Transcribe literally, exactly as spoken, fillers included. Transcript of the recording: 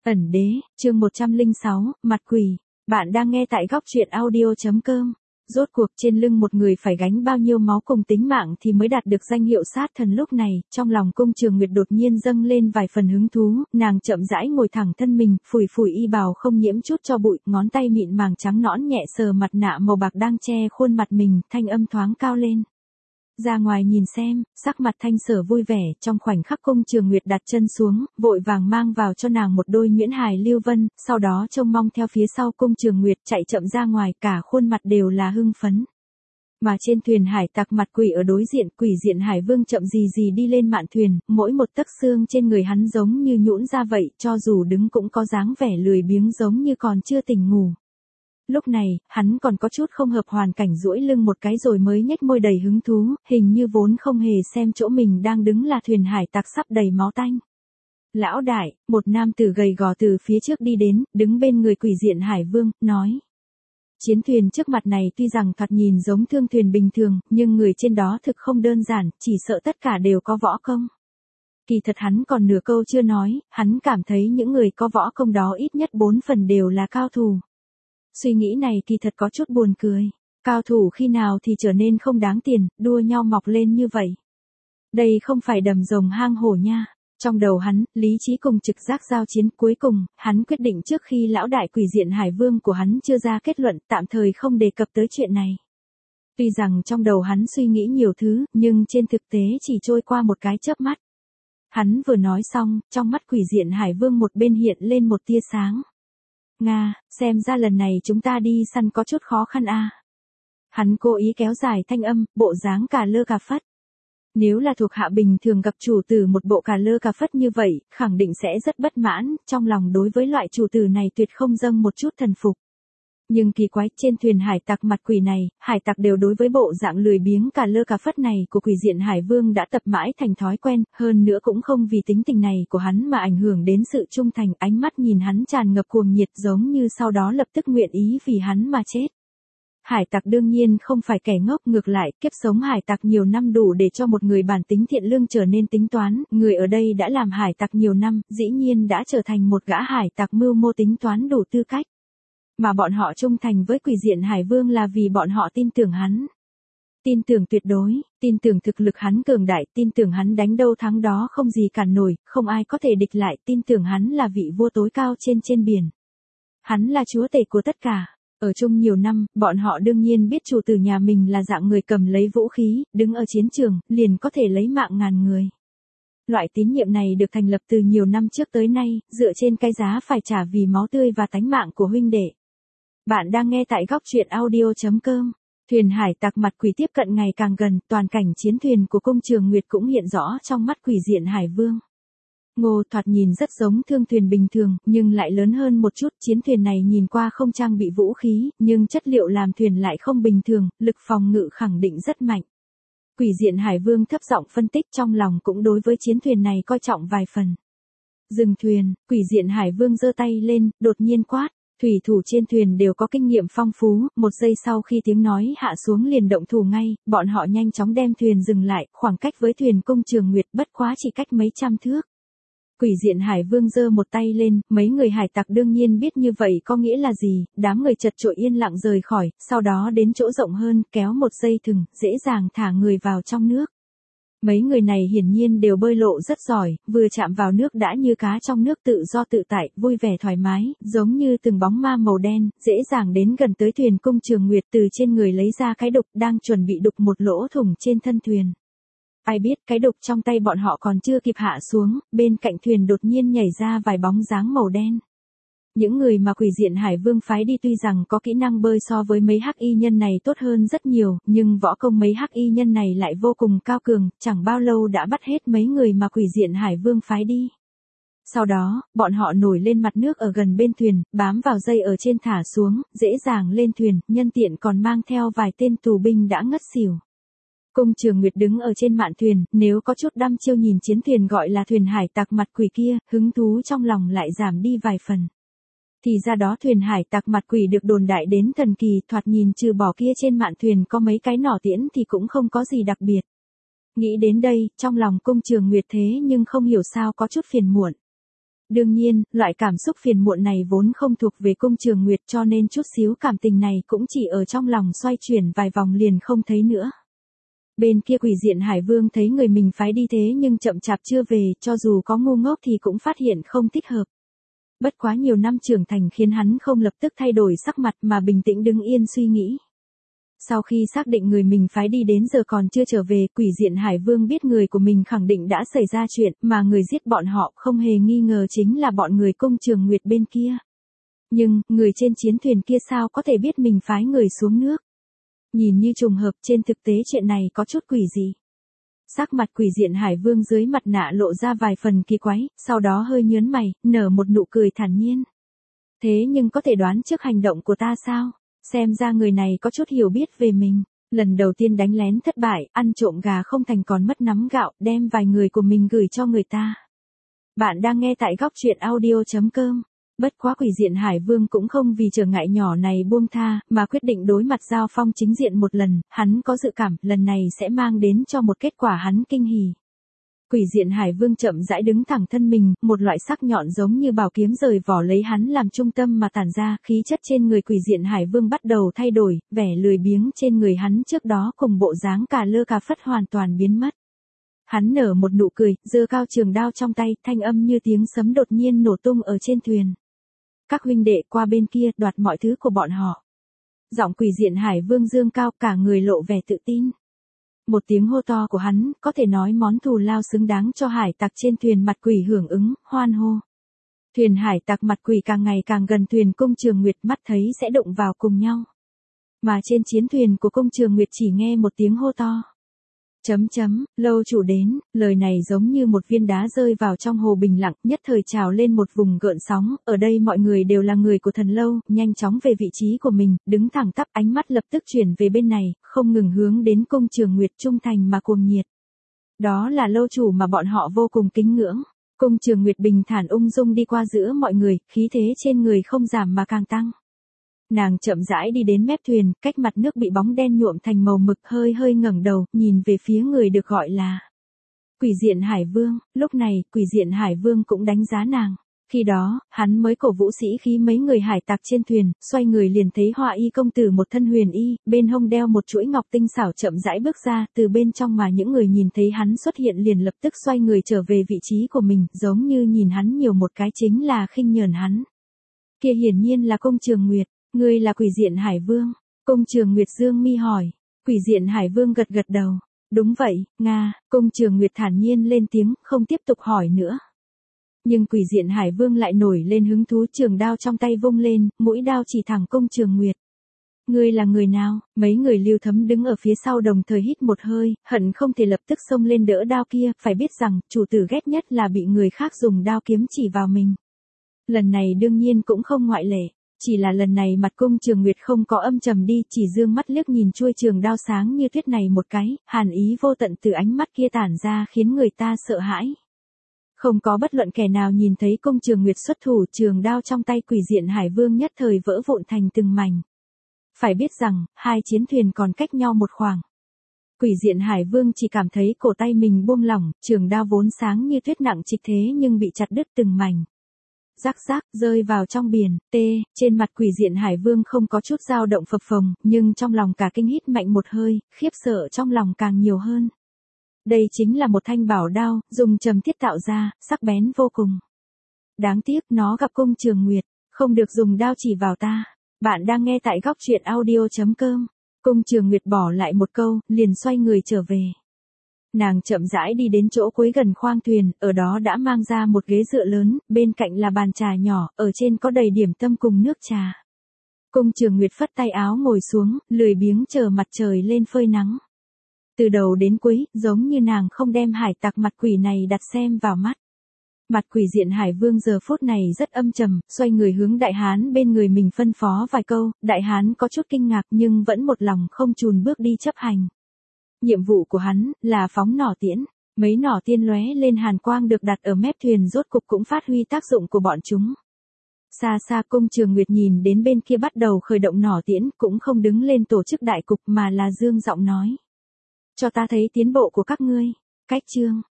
Ẩn đế, chương một trăm lẻ sáu, mặt quỷ. Bạn đang nghe tại góc truyện audio chấm com. Rốt cuộc trên lưng một người phải gánh bao nhiêu máu cùng tính mạng thì mới đạt được danh hiệu sát thần. Lúc này, trong lòng Cung Trường Nguyệt đột nhiên dâng lên vài phần hứng thú, nàng chậm rãi ngồi thẳng thân mình, phủi phủi y bào không nhiễm chút cho bụi, ngón tay mịn màng trắng nõn nhẹ sờ mặt nạ màu bạc đang che khuôn mặt mình, thanh âm thoáng cao lên. Ra ngoài nhìn xem, sắc mặt Thanh Sở vui vẻ, trong khoảnh khắc Cung Trường Nguyệt đặt chân xuống, vội vàng mang vào cho nàng một đôi nhuyễn hài lưu vân, sau đó trông mong theo phía sau Cung Trường Nguyệt chạy chậm ra ngoài, cả khuôn mặt đều là hưng phấn. Mà trên thuyền hải tặc mặt quỷ ở đối diện, quỷ diện hải vương chậm gì gì đi lên mạn thuyền, mỗi một tấc xương trên người hắn giống như nhũn ra vậy, cho dù đứng cũng có dáng vẻ lười biếng giống như còn chưa tỉnh ngủ. Lúc này, hắn còn có chút không hợp hoàn cảnh, duỗi lưng một cái rồi mới nhếch môi đầy hứng thú, hình như vốn không hề xem chỗ mình đang đứng là thuyền hải tặc sắp đầy máu tanh. Lão đại, một nam tử gầy gò từ phía trước đi đến, đứng bên người quỷ diện hải vương, nói. Chiến thuyền trước mặt này tuy rằng thoạt nhìn giống thương thuyền bình thường, nhưng người trên đó thực không đơn giản, chỉ sợ tất cả đều có võ công. Kỳ thật hắn còn nửa câu chưa nói, hắn cảm thấy những người có võ công đó ít nhất bốn phần đều là cao thủ. Suy nghĩ này kỳ thật có chút buồn cười. Cao thủ khi nào thì trở nên không đáng tiền, đua nhau mọc lên như vậy. Đây không phải đầm rồng hang hổ nha. Trong đầu hắn, lý trí cùng trực giác giao chiến, cuối cùng, hắn quyết định trước khi lão đại quỷ diện hải vương của hắn chưa ra kết luận, tạm thời không đề cập tới chuyện này. Tuy rằng trong đầu hắn suy nghĩ nhiều thứ, nhưng trên thực tế chỉ trôi qua một cái chớp mắt. Hắn vừa nói xong, trong mắt quỷ diện hải vương một bên hiện lên một tia sáng. Nga, xem ra lần này chúng ta đi săn có chút khó khăn a. Hắn cố ý kéo dài thanh âm, bộ dáng cà lơ cà phất. Nếu là thuộc hạ bình thường gặp chủ tử một bộ cà lơ cà phất như vậy, khẳng định sẽ rất bất mãn, trong lòng đối với loại chủ tử này tuyệt không dâng một chút thần phục. Nhưng kỳ quái, trên thuyền hải tặc mặt quỷ này, hải tặc đều đối với bộ dạng lười biếng cà lơ cà phất này của quỷ diện hải vương đã tập mãi thành thói quen, hơn nữa cũng không vì tính tình này của hắn mà ảnh hưởng đến sự trung thành, ánh mắt nhìn hắn tràn ngập cuồng nhiệt giống như sau đó lập tức nguyện ý vì hắn mà chết. Hải tặc đương nhiên không phải kẻ ngốc, ngược lại, kiếp sống hải tặc nhiều năm đủ để cho một người bản tính thiện lương trở nên tính toán, người ở đây đã làm hải tặc nhiều năm, dĩ nhiên đã trở thành một gã hải tặc mưu mô tính toán đủ tư cách. Mà bọn họ trung thành với quỷ diện hải vương là vì bọn họ tin tưởng hắn. Tin tưởng tuyệt đối, tin tưởng thực lực hắn cường đại, tin tưởng hắn đánh đâu thắng đó không gì cản nổi, không ai có thể địch lại, tin tưởng hắn là vị vua tối cao trên trên biển. Hắn là chúa tể của tất cả. Ở chung nhiều năm, bọn họ đương nhiên biết chủ tử nhà mình là dạng người cầm lấy vũ khí, đứng ở chiến trường, liền có thể lấy mạng ngàn người. Loại tín nhiệm này được thành lập từ nhiều năm trước tới nay, dựa trên cái giá phải trả vì máu tươi và tánh mạng của huynh đệ. Bạn đang nghe tại góc truyện audio chấm com. Thuyền hải tặc mặt quỷ tiếp cận ngày càng gần, toàn cảnh chiến thuyền của Cung Trường Nguyệt cũng hiện rõ trong mắt quỷ diện hải vương. Ngô, thoạt nhìn rất giống thương thuyền bình thường, nhưng lại lớn hơn một chút, chiến thuyền này nhìn qua không trang bị vũ khí, nhưng chất liệu làm thuyền lại không bình thường, lực phòng ngự khẳng định rất mạnh. Quỷ diện hải vương thấp giọng phân tích, trong lòng cũng đối với chiến thuyền này coi trọng vài phần. Dừng thuyền, quỷ diện hải vương giơ tay lên, đột nhiên quát. Thủy thủ trên thuyền đều có kinh nghiệm phong phú, một giây sau khi tiếng nói hạ xuống liền động thủ ngay, bọn họ nhanh chóng đem thuyền dừng lại, khoảng cách với thuyền Cung Trường Nguyệt bất quá chỉ cách mấy trăm thước. Quỷ diện hải vương giơ một tay lên, mấy người hải tặc đương nhiên biết như vậy có nghĩa là gì, đám người chật chội yên lặng rời khỏi, sau đó đến chỗ rộng hơn, kéo một dây thừng, dễ dàng thả người vào trong nước. Mấy người này hiển nhiên đều bơi lộ rất giỏi, vừa chạm vào nước đã như cá trong nước tự do tự tại, vui vẻ thoải mái, giống như từng bóng ma màu đen, dễ dàng đến gần tới thuyền Cung Trường Nguyệt, từ trên người lấy ra cái đục, đang chuẩn bị đục một lỗ thủng trên thân thuyền. Ai biết cái đục trong tay bọn họ còn chưa kịp hạ xuống, bên cạnh thuyền đột nhiên nhảy ra vài bóng dáng màu đen. Những người mà quỷ diện hải vương phái đi tuy rằng có kỹ năng bơi so với mấy hắc y nhân này tốt hơn rất nhiều, nhưng võ công mấy hắc y nhân này lại vô cùng cao cường, chẳng bao lâu đã bắt hết mấy người mà quỷ diện hải vương phái đi. Sau đó, bọn họ nổi lên mặt nước ở gần bên thuyền, bám vào dây ở trên thả xuống, dễ dàng lên thuyền, nhân tiện còn mang theo vài tên tù binh đã ngất xỉu. Cung Trường Nguyệt đứng ở trên mạn thuyền, nếu có chút đăm chiêu nhìn chiến thuyền gọi là thuyền hải tặc mặt quỷ kia, hứng thú trong lòng lại giảm đi vài phần. Thì ra đó thuyền hải tặc mặt quỷ được đồn đại đến thần kỳ, thoạt nhìn trừ bỏ kia trên mạn thuyền có mấy cái nỏ tiễn thì cũng không có gì đặc biệt. Nghĩ đến đây, trong lòng Cung Trường Nguyệt thế nhưng không hiểu sao có chút phiền muộn. Đương nhiên, loại cảm xúc phiền muộn này vốn không thuộc về Cung Trường Nguyệt cho nên chút xíu cảm tình này cũng chỉ ở trong lòng xoay chuyển vài vòng liền không thấy nữa. Bên kia Quỷ Diện Hải Vương thấy người mình phái đi thế nhưng chậm chạp chưa về, cho dù có ngu ngốc thì cũng phát hiện không thích hợp. Bất quá nhiều năm trưởng thành khiến hắn không lập tức thay đổi sắc mặt mà bình tĩnh đứng yên suy nghĩ. Sau khi xác định người mình phái đi đến giờ còn chưa trở về, Quỷ Diện Hải Vương biết người của mình khẳng định đã xảy ra chuyện, mà người giết bọn họ không hề nghi ngờ chính là bọn người Cung Trường Nguyệt bên kia. Nhưng, người trên chiến thuyền kia sao có thể biết mình phái người xuống nước? Nhìn như trùng hợp, trên thực tế chuyện này có chút quỷ dị. Sắc mặt Quỷ Diện Hải Vương dưới mặt nạ lộ ra vài phần kỳ quái, sau đó hơi nhớn mày, nở một nụ cười thản nhiên. Thế nhưng có thể đoán trước hành động của ta sao? Xem ra người này có chút hiểu biết về mình. Lần đầu tiên đánh lén thất bại, ăn trộm gà không thành còn mất nắm gạo, đem vài người của mình gửi cho người ta. Bạn đang nghe tại góc truyện audio chấm com. Bất quá Quỷ Diện Hải Vương cũng không vì trở ngại nhỏ này buông tha, mà quyết định đối mặt giao phong chính diện một lần, hắn có dự cảm lần này sẽ mang đến cho một kết quả hắn kinh hỉ. Quỷ Diện Hải Vương chậm rãi đứng thẳng thân mình, một loại sắc nhọn giống như bảo kiếm rời vỏ lấy hắn làm trung tâm mà tản ra, khí chất trên người Quỷ Diện Hải Vương bắt đầu thay đổi, vẻ lười biếng trên người hắn trước đó cùng bộ dáng cà lơ cà phất hoàn toàn biến mất. Hắn nở một nụ cười, giơ cao trường đao trong tay, thanh âm như tiếng sấm đột nhiên nổ tung ở trên thuyền. Các huynh đệ qua bên kia, đoạt mọi thứ của bọn họ. Giọng Quỷ Diện Hải Vương dương cao, cả người lộ vẻ tự tin. Một tiếng hô to của hắn, có thể nói món thù lao xứng đáng cho hải tặc trên thuyền mặt quỷ hưởng ứng, hoan hô. Thuyền hải tặc mặt quỷ càng ngày càng gần thuyền Cung Trường Nguyệt, mắt thấy sẽ đụng vào cùng nhau. Mà trên chiến thuyền của Cung Trường Nguyệt chỉ nghe một tiếng hô to. Chấm chấm, lâu chủ đến, lời này giống như một viên đá rơi vào trong hồ bình lặng, nhất thời trào lên một vùng gợn sóng, ở đây mọi người đều là người của thần lâu, nhanh chóng về vị trí của mình, đứng thẳng tắp, ánh mắt lập tức chuyển về bên này, không ngừng hướng đến Cung Trường Nguyệt trung thành mà cuồng nhiệt. Đó là lâu chủ mà bọn họ vô cùng kính ngưỡng. Cung Trường Nguyệt bình thản ung dung đi qua giữa mọi người, khí thế trên người không giảm mà càng tăng. Nàng chậm rãi đi đến mép thuyền, cách mặt nước bị bóng đen nhuộm thành màu mực, hơi hơi ngẩng đầu, nhìn về phía người được gọi là Quỷ Diện Hải Vương. Lúc này, Quỷ Diện Hải Vương cũng đánh giá nàng. Khi đó, hắn mới cổ vũ sĩ khí mấy người hải tặc trên thuyền, xoay người liền thấy Hoa Y công tử một thân huyền y, bên hông đeo một chuỗi ngọc tinh xảo chậm rãi bước ra, từ bên trong mà những người nhìn thấy hắn xuất hiện liền lập tức xoay người trở về vị trí của mình, giống như nhìn hắn nhiều một cái chính là khinh nhờn hắn. Kia hiển nhiên là Cung Trường Nguyệt. Ngươi là Quỷ Diện Hải Vương? Cung Trường Nguyệt dương mi hỏi. Quỷ Diện Hải Vương gật gật đầu. Đúng vậy, Nga. Cung Trường Nguyệt thản nhiên lên tiếng, không tiếp tục hỏi nữa. Nhưng Quỷ Diện Hải Vương lại nổi lên hứng thú, trường đao trong tay vung lên, mũi đao chỉ thẳng Cung Trường Nguyệt. Ngươi là người nào? Mấy người Lưu Thấm đứng ở phía sau đồng thời hít một hơi, hận không thể lập tức xông lên đỡ đao kia, phải biết rằng, chủ tử ghét nhất là bị người khác dùng đao kiếm chỉ vào mình. Lần này đương nhiên cũng không ngoại lệ. Chỉ là lần này mặt Cung Trường Nguyệt không có âm trầm đi, chỉ dương mắt liếc nhìn chuôi trường đao sáng như tuyết này một cái, hàn ý vô tận từ ánh mắt kia tản ra khiến người ta sợ hãi. Không có bất luận kẻ nào nhìn thấy Cung Trường Nguyệt xuất thủ, trường đao trong tay Quỷ Diện Hải Vương nhất thời vỡ vụn thành từng mảnh. Phải biết rằng, hai chiến thuyền còn cách nhau một khoảng. Quỷ Diện Hải Vương chỉ cảm thấy cổ tay mình buông lỏng, trường đao vốn sáng như tuyết nặng trịch thế nhưng bị chặt đứt từng mảnh. Rắc rắc, rơi vào trong biển, tê, trên mặt Quỷ Diện Hải Vương không có chút dao động phập phồng, nhưng trong lòng cả kinh hít mạnh một hơi, khiếp sợ trong lòng càng nhiều hơn. Đây chính là một thanh bảo đao, dùng trầm thiết tạo ra, sắc bén vô cùng. Đáng tiếc nó gặp Cung Trường Nguyệt, không được dùng đao chỉ vào ta. Bạn đang nghe tại góc truyện audio chấm com. Cung Trường Nguyệt bỏ lại một câu, liền xoay người trở về. Nàng chậm rãi đi đến chỗ cuối gần khoang thuyền, ở đó đã mang ra một ghế dựa lớn, bên cạnh là bàn trà nhỏ, ở trên có đầy điểm tâm cùng nước trà. Cung Trường Nguyệt phất tay áo ngồi xuống, lười biếng chờ mặt trời lên phơi nắng. Từ đầu đến cuối, giống như nàng không đem hải tặc mặt quỷ này đặt xem vào mắt. Mặt Quỷ Diện Hải Vương giờ phút này rất âm trầm, xoay người hướng đại hán bên người mình phân phó vài câu, đại hán có chút kinh ngạc nhưng vẫn một lòng không chùn bước đi chấp hành. Nhiệm vụ của hắn là phóng nỏ tiễn, mấy nỏ tiên lóe lên hàn quang được đặt ở mép thuyền rốt cục cũng phát huy tác dụng của bọn chúng. Xa xa Cung Trường Nguyệt nhìn đến bên kia bắt đầu khởi động nỏ tiễn, cũng không đứng lên tổ chức đại cục mà là dương giọng nói. Cho ta thấy tiến bộ của các ngươi. Cách chương,